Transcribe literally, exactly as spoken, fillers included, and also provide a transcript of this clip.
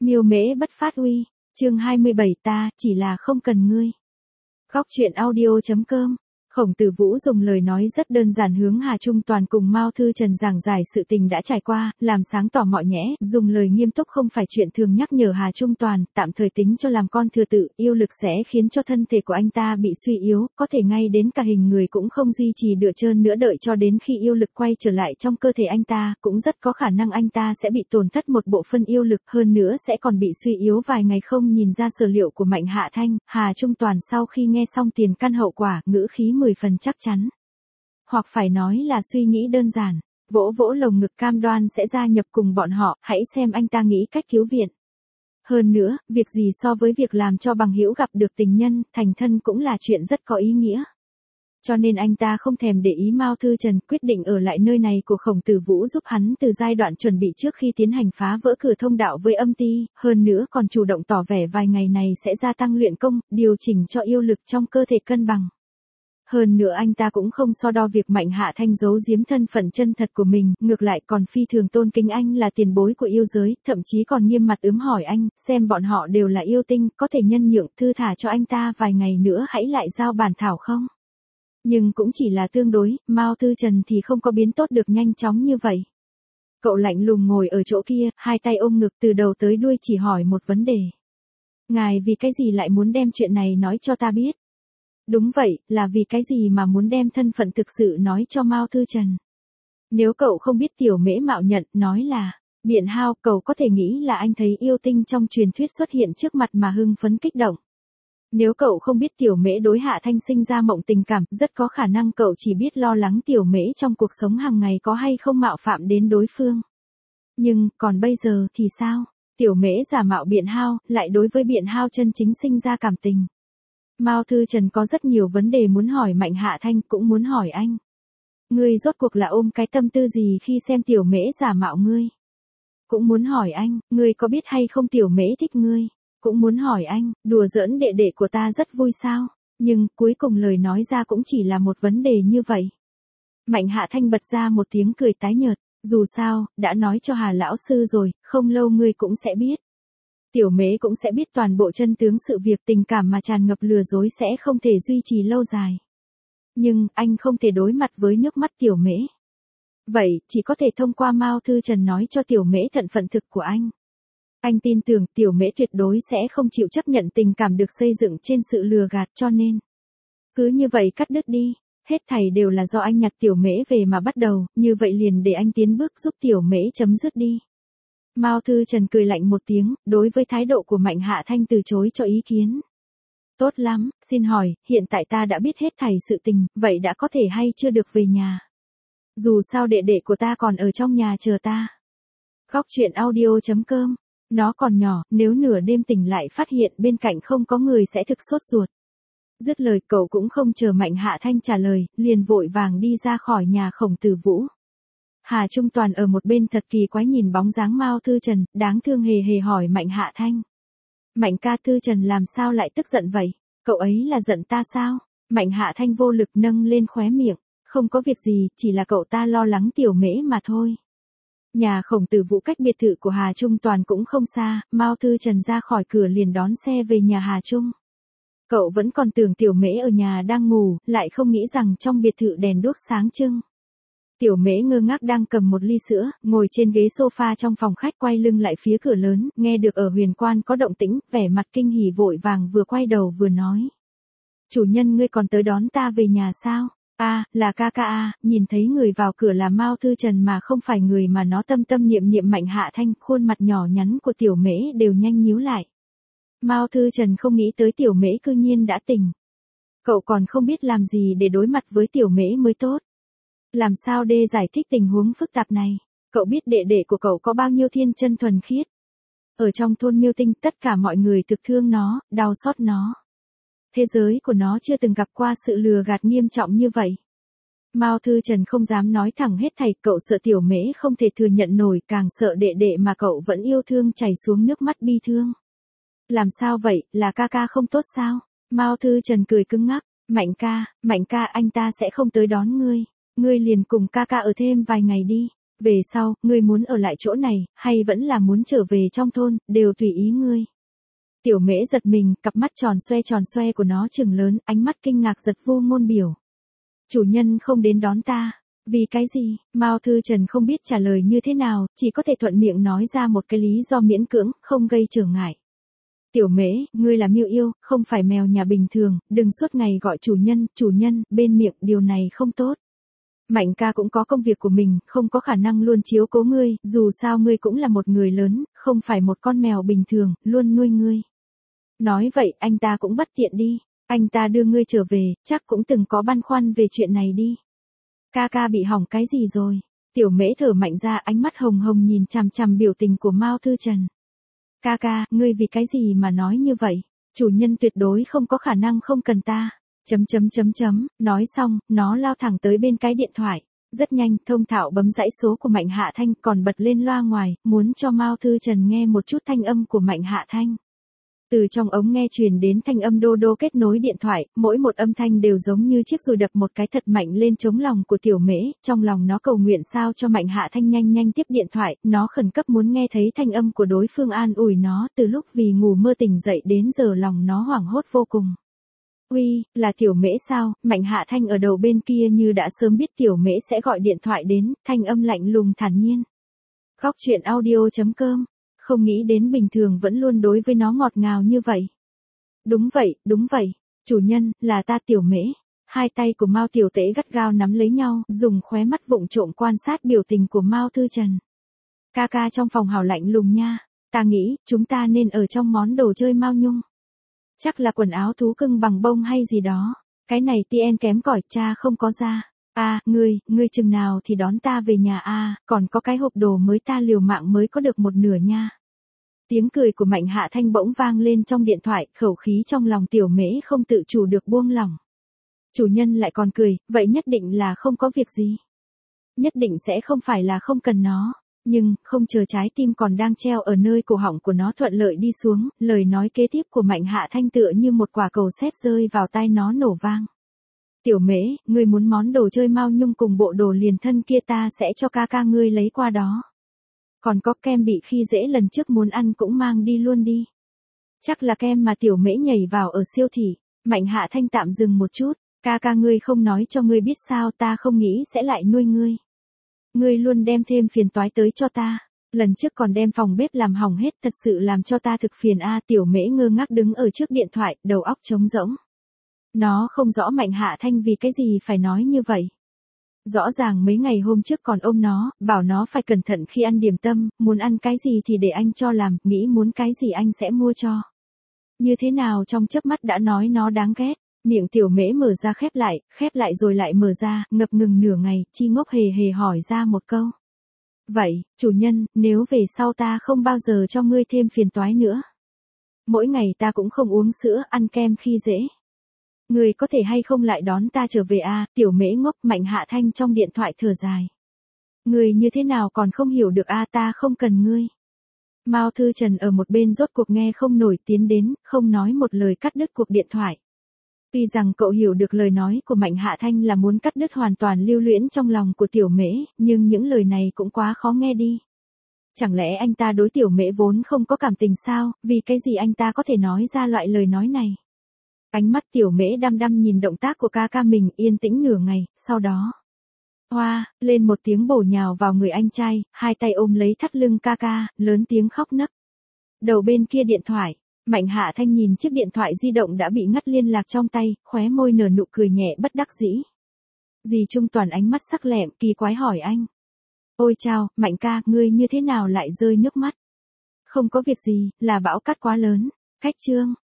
Miêu mễ bất phát uy, chương hai mươi bảy ta chỉ là không cần ngươi. Góc truyện audio chấm com. Khổng Tử Vũ dùng lời nói rất đơn giản hướng Hà Trung Toàn cùng Mao Thư Trần giảng giải sự tình đã trải qua, làm sáng tỏ mọi nhẽ, dùng lời nghiêm túc không phải chuyện thường nhắc nhở Hà Trung Toàn, tạm thời tính cho làm con thừa tự, yêu lực sẽ khiến cho thân thể của anh ta bị suy yếu, có thể ngay đến cả hình người cũng không duy trì được trơn nữa, đợi cho đến khi yêu lực quay trở lại trong cơ thể anh ta, cũng rất có khả năng anh ta sẽ bị tổn thất một bộ phân yêu lực, hơn nữa sẽ còn bị suy yếu vài ngày. Không nhìn ra sở liệu của Mạnh Hạ Thanh, Hà Trung Toàn sau khi nghe xong tiền căn hậu quả, ngữ khí mười phần chắc chắn. Hoặc phải nói là suy nghĩ đơn giản, vỗ vỗ lồng ngực cam đoan sẽ gia nhập cùng bọn họ, hãy xem anh ta nghĩ cách cứu viện. Hơn nữa, việc gì so với việc làm cho bằng hữu gặp được tình nhân, thành thân cũng là chuyện rất có ý nghĩa. Cho nên anh ta không thèm để ý Mao Thư Trần, quyết định ở lại nơi này của Khổng Tử Vũ giúp hắn từ giai đoạn chuẩn bị trước khi tiến hành phá vỡ cửa thông đạo với âm ti, hơn nữa còn chủ động tỏ vẻ vài ngày này sẽ gia tăng luyện công, điều chỉnh cho yêu lực trong cơ thể cân bằng. Hơn nữa anh ta cũng không so đo việc Mạnh Hạ Thanh giấu giếm thân phận chân thật của mình, ngược lại còn phi thường tôn kính anh là tiền bối của yêu giới, thậm chí còn nghiêm mặt ướm hỏi anh, xem bọn họ đều là yêu tinh, có thể nhân nhượng thư thả cho anh ta vài ngày nữa hãy lại giao bản thảo không? Nhưng cũng chỉ là tương đối, Mao Thư Trần thì không có biến tốt được nhanh chóng như vậy. Cậu lạnh lùng ngồi ở chỗ kia, hai tay ôm ngực từ đầu tới đuôi chỉ hỏi một vấn đề. Ngài vì cái gì lại muốn đem chuyện này nói cho ta biết? Đúng vậy, là vì cái gì mà muốn đem thân phận thực sự nói cho Mao Thư Trần? Nếu cậu không biết Tiểu Mễ mạo nhận, nói là, biện hao, cậu có thể nghĩ là anh thấy yêu tinh trong truyền thuyết xuất hiện trước mặt mà hưng phấn kích động. Nếu cậu không biết Tiểu Mễ đối Hạ Thanh sinh ra mộng tình cảm, rất có khả năng cậu chỉ biết lo lắng Tiểu Mễ trong cuộc sống hàng ngày có hay không mạo phạm đến đối phương. Nhưng, còn bây giờ thì sao? Tiểu Mễ giả mạo biện hao, lại đối với biện hao chân chính sinh ra cảm tình. Mao Thư Trần có rất nhiều vấn đề muốn hỏi Mạnh Hạ Thanh, cũng muốn hỏi anh. Ngươi rốt cuộc là ôm cái tâm tư gì khi xem Tiểu Mễ giả mạo ngươi? Cũng muốn hỏi anh, ngươi có biết hay không Tiểu Mễ thích ngươi? Cũng muốn hỏi anh, đùa giỡn đệ đệ của ta rất vui sao? Nhưng, cuối cùng lời nói ra cũng chỉ là một vấn đề như vậy. Mạnh Hạ Thanh bật ra một tiếng cười tái nhợt, dù sao, đã nói cho Hà lão sư rồi, không lâu ngươi cũng sẽ biết. Tiểu Mễ cũng sẽ biết toàn bộ chân tướng sự việc, tình cảm mà tràn ngập lừa dối sẽ không thể duy trì lâu dài. Nhưng, anh không thể đối mặt với nước mắt Tiểu Mễ. Vậy, chỉ có thể thông qua Mao Thư Trần nói cho Tiểu Mễ thân phận thực của anh. Anh tin tưởng Tiểu Mễ tuyệt đối sẽ không chịu chấp nhận tình cảm được xây dựng trên sự lừa gạt, cho nên. Cứ như vậy cắt đứt đi, hết thảy đều là do anh nhặt Tiểu Mễ về mà bắt đầu, như vậy liền để anh tiến bước giúp Tiểu Mễ chấm dứt đi. Mao Thư Trần cười lạnh một tiếng, đối với thái độ của Mạnh Hạ Thanh từ chối cho ý kiến. Tốt lắm, xin hỏi, hiện tại ta đã biết hết thảy sự tình, vậy đã có thể hay chưa được về nhà? Dù sao đệ đệ của ta còn ở trong nhà chờ ta. Góc truyện audio chấm com. Nó còn nhỏ, nếu nửa đêm tỉnh lại phát hiện bên cạnh không có người sẽ thực sốt ruột. Dứt lời cậu cũng không chờ Mạnh Hạ Thanh trả lời, liền vội vàng đi ra khỏi nhà Khổng Tử Vũ. Hà Trung Toàn ở một bên thật kỳ quái nhìn bóng dáng Mao Thư Trần, đáng thương hề hề hỏi Mạnh Hạ Thanh. Mạnh ca, Thư Trần làm sao lại tức giận vậy? Cậu ấy là giận ta sao? Mạnh Hạ Thanh vô lực nâng lên khóe miệng. Không có việc gì, chỉ là cậu ta lo lắng Tiểu Mễ mà thôi. Nhà Khổng Tử Vũ cách biệt thự của Hà Trung Toàn cũng không xa, Mao Thư Trần ra khỏi cửa liền đón xe về nhà Hà Trung. Cậu vẫn còn tưởng Tiểu Mễ ở nhà đang ngủ, lại không nghĩ rằng trong biệt thự đèn đuốc sáng trưng. Tiểu Mễ ngơ ngác đang cầm một ly sữa, ngồi trên ghế sofa trong phòng khách quay lưng lại phía cửa lớn, nghe được ở huyền quan có động tĩnh, vẻ mặt kinh hỉ vội vàng vừa quay đầu vừa nói. Chủ nhân ngươi còn tới đón ta về nhà sao? A, à, là ca ca a, nhìn thấy người vào cửa là Mao Thư Trần mà không phải người mà nó tâm tâm niệm niệm Mạnh Hạ Thanh, khuôn mặt nhỏ nhắn của Tiểu Mễ đều nhanh nhíu lại. Mao Thư Trần không nghĩ tới Tiểu Mễ cư nhiên đã tỉnh. Cậu còn không biết làm gì để đối mặt với Tiểu Mễ mới tốt. Làm sao để giải thích tình huống phức tạp này? Cậu biết đệ đệ của cậu có bao nhiêu thiên chân thuần khiết? Ở trong thôn Miêu Tinh tất cả mọi người thực thương nó, đau xót nó. Thế giới của nó chưa từng gặp qua sự lừa gạt nghiêm trọng như vậy. Mao Thư Trần không dám nói thẳng hết thảy, cậu sợ Tiểu Mễ không thể thừa nhận nổi, càng sợ đệ đệ mà cậu vẫn yêu thương chảy xuống nước mắt bi thương. Làm sao vậy, là ca ca không tốt sao? Mao Thư Trần cười cứng ngắc, Mạnh ca, Mạnh ca anh ta sẽ không tới đón ngươi. Ngươi liền cùng ca ca ở thêm vài ngày đi. Về sau, ngươi muốn ở lại chỗ này, hay vẫn là muốn trở về trong thôn, đều tùy ý ngươi. Tiểu Mễ giật mình, cặp mắt tròn xoe tròn xoe của nó trừng lớn, ánh mắt kinh ngạc giật vô ngôn biểu. Chủ nhân không đến đón ta. Vì cái gì? Mao Thư Trần không biết trả lời như thế nào, chỉ có thể thuận miệng nói ra một cái lý do miễn cưỡng, không gây trở ngại. Tiểu Mễ, ngươi là Miêu Yêu, không phải mèo nhà bình thường, đừng suốt ngày gọi chủ nhân, chủ nhân, bên miệng, điều này không tốt. Mạnh ca cũng có công việc của mình, không có khả năng luôn chiếu cố ngươi, dù sao ngươi cũng là một người lớn, không phải một con mèo bình thường, luôn nuôi ngươi. Nói vậy, anh ta cũng bất tiện đi, anh ta đưa ngươi trở về, chắc cũng từng có băn khoăn về chuyện này đi. Ca ca bị hỏng cái gì rồi? Tiểu Mễ thở mạnh ra, ánh mắt hồng hồng nhìn chằm chằm biểu tình của Mao Thư Trần. Ca ca, ngươi vì cái gì mà nói như vậy? Chủ nhân tuyệt đối không có khả năng không cần ta. Chấm chấm chấm chấm, nói xong, nó lao thẳng tới bên cái điện thoại. Rất nhanh, thông thạo bấm dãy số của Mạnh Hạ Thanh, còn bật lên loa ngoài, muốn cho Mao Thư Trần nghe một chút thanh âm của Mạnh Hạ Thanh. Từ trong ống nghe truyền đến thanh âm đô đô kết nối điện thoại, mỗi một âm thanh đều giống như chiếc dùi đập một cái thật mạnh lên chống lòng của Tiểu Mễ, trong lòng nó cầu nguyện sao cho Mạnh Hạ Thanh nhanh nhanh tiếp điện thoại, nó khẩn cấp muốn nghe thấy thanh âm của đối phương an ủi nó, từ lúc vì ngủ mơ tỉnh dậy đến giờ lòng nó hoảng hốt vô cùng. Uy, là Tiểu Mễ sao? Mạnh Hạ Thanh ở đầu bên kia như đã sớm biết Tiểu Mễ sẽ gọi điện thoại đến, thanh âm lạnh lùng thản nhiên. Góc truyện audio chấm com. Không nghĩ đến bình thường vẫn luôn đối với nó ngọt ngào như vậy. Đúng vậy, đúng vậy. Chủ nhân, là ta Tiểu Mễ. Hai tay của Mao Tiểu Tễ gắt gao nắm lấy nhau, dùng khóe mắt vụng trộm quan sát biểu tình của Mao Thư Trần. Ca ca trong phòng hào lạnh lùng nha. Ta nghĩ, chúng ta nên ở trong món đồ chơi Mao Nhung. Chắc là quần áo thú cưng bằng bông hay gì đó. Cái này tien kém cỏi, cha không có ra. A, à, ngươi, ngươi chừng nào thì đón ta về nhà a, à, còn có cái hộp đồ mới ta liều mạng mới có được một nửa nha. Tiếng cười của Mạnh Hạ Thanh bỗng vang lên trong điện thoại, khẩu khí trong lòng Tiểu Mễ không tự chủ được buông lỏng. Chủ nhân lại còn cười, vậy nhất định là không có việc gì. Nhất định sẽ không phải là không cần nó. Nhưng, không chờ trái tim còn đang treo ở nơi cổ họng của nó thuận lợi đi xuống, lời nói kế tiếp của Mạnh Hạ Thanh tựa như một quả cầu sét rơi vào tai nó nổ vang. Tiểu Mễ, ngươi muốn món đồ chơi Mao Nhung cùng bộ đồ liền thân kia ta sẽ cho ca ca ngươi lấy qua đó. Còn có kem bị khi dễ lần trước muốn ăn cũng mang đi luôn đi. Chắc là kem mà Tiểu Mễ nhảy vào ở siêu thị. Mạnh Hạ Thanh tạm dừng một chút, ca ca ngươi không nói cho ngươi biết sao ta không nghĩ sẽ lại nuôi ngươi. Ngươi luôn đem thêm phiền toái tới cho ta. Lần trước còn đem phòng bếp làm hỏng hết, thật sự làm cho ta thực phiền a. Tiểu Mễ ngơ ngác đứng ở trước điện thoại, đầu óc trống rỗng. Nó không rõ Mạnh Hạ Thanh vì cái gì phải nói như vậy. Rõ ràng mấy ngày hôm trước còn ôm nó, bảo nó phải cẩn thận khi ăn điểm tâm, muốn ăn cái gì thì để anh cho làm, nghĩ muốn cái gì anh sẽ mua cho. Như thế nào trong chớp mắt đã nói nó đáng ghét, miệng Tiểu Mễ mở ra khép lại, khép lại rồi lại mở ra, ngập ngừng nửa ngày, chi ngốc hề hề hỏi ra một câu. Vậy, chủ nhân, nếu về sau ta không bao giờ cho ngươi thêm phiền toái nữa. Mỗi ngày ta cũng không uống sữa, ăn kem khi dễ. Ngươi có thể hay không lại đón ta trở về a? Tiểu Mễ ngốc. Mạnh Hạ Thanh trong điện thoại thở dài. Ngươi như thế nào còn không hiểu được a, ta không cần ngươi. Mao Thư Trần ở một bên rốt cuộc nghe không nổi tiến đến, không nói một lời cắt đứt cuộc điện thoại. Tuy rằng cậu hiểu được lời nói của Mạnh Hạ Thanh là muốn cắt đứt hoàn toàn lưu luyến trong lòng của Tiểu Mễ, nhưng những lời này cũng quá khó nghe đi. Chẳng lẽ anh ta đối Tiểu Mễ vốn không có cảm tình sao, vì cái gì anh ta có thể nói ra loại lời nói này? Ánh mắt Tiểu Mễ đăm đăm nhìn động tác của ca ca mình, yên tĩnh nửa ngày, sau đó. Hoa, lên một tiếng bổ nhào vào người anh trai, hai tay ôm lấy thắt lưng ca ca, lớn tiếng khóc nấc. Đầu bên kia điện thoại, Mạnh Hạ Thanh nhìn chiếc điện thoại di động đã bị ngắt liên lạc trong tay, khóe môi nở nụ cười nhẹ bất đắc dĩ. Dì Trung Toàn ánh mắt sắc lẹm, kỳ quái hỏi anh. Ôi chao, Mạnh ca, ngươi như thế nào lại rơi nước mắt? Không có việc gì, là bão cát quá lớn. Cách chương.